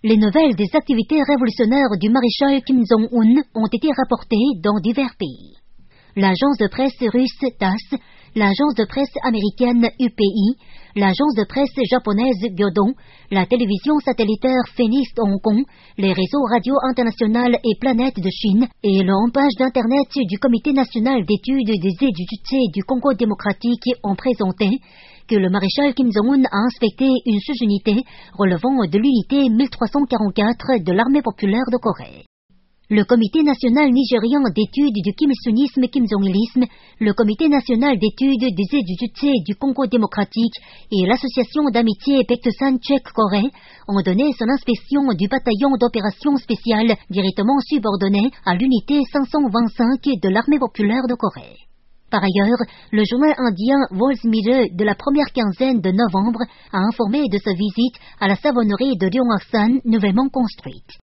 Les nouvelles des activités révolutionnaires du maréchal Kim Jong-un ont été rapportées dans divers pays. L'agence de presse russe TASS, l'agence de presse américaine UPI, l'agence de presse japonaise Gyodon, la télévision satellitaire Phoenix de Hong Kong, les réseaux radio international et Planète de Chine et l'homepage d'internet du Comité national d'études des étudiants du Congo démocratique ont présenté que le maréchal Kim Jong-un a inspecté une sous-unité relevant de l'unité 1344 de l'armée populaire de Corée. Le Comité national nigérian d'études du Kim Il-sungisme Kim Jong-ilisme, le Comité national d'études des étudiants du Congo démocratique et l'Association d'amitié Baekdusan Tchèque-Corée ont donné son inspection du bataillon d'opérations spéciales directement subordonné à l'unité 525 de l'armée populaire de Corée. Par ailleurs, le journal indien World Mirror de la première quinzaine de novembre a informé de sa visite à la savonnerie de Ryongak-san nouvellement construite.